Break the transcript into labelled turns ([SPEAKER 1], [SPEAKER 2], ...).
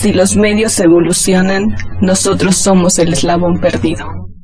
[SPEAKER 1] Si los medios evolucionan, nosotros somos el eslabón perdido.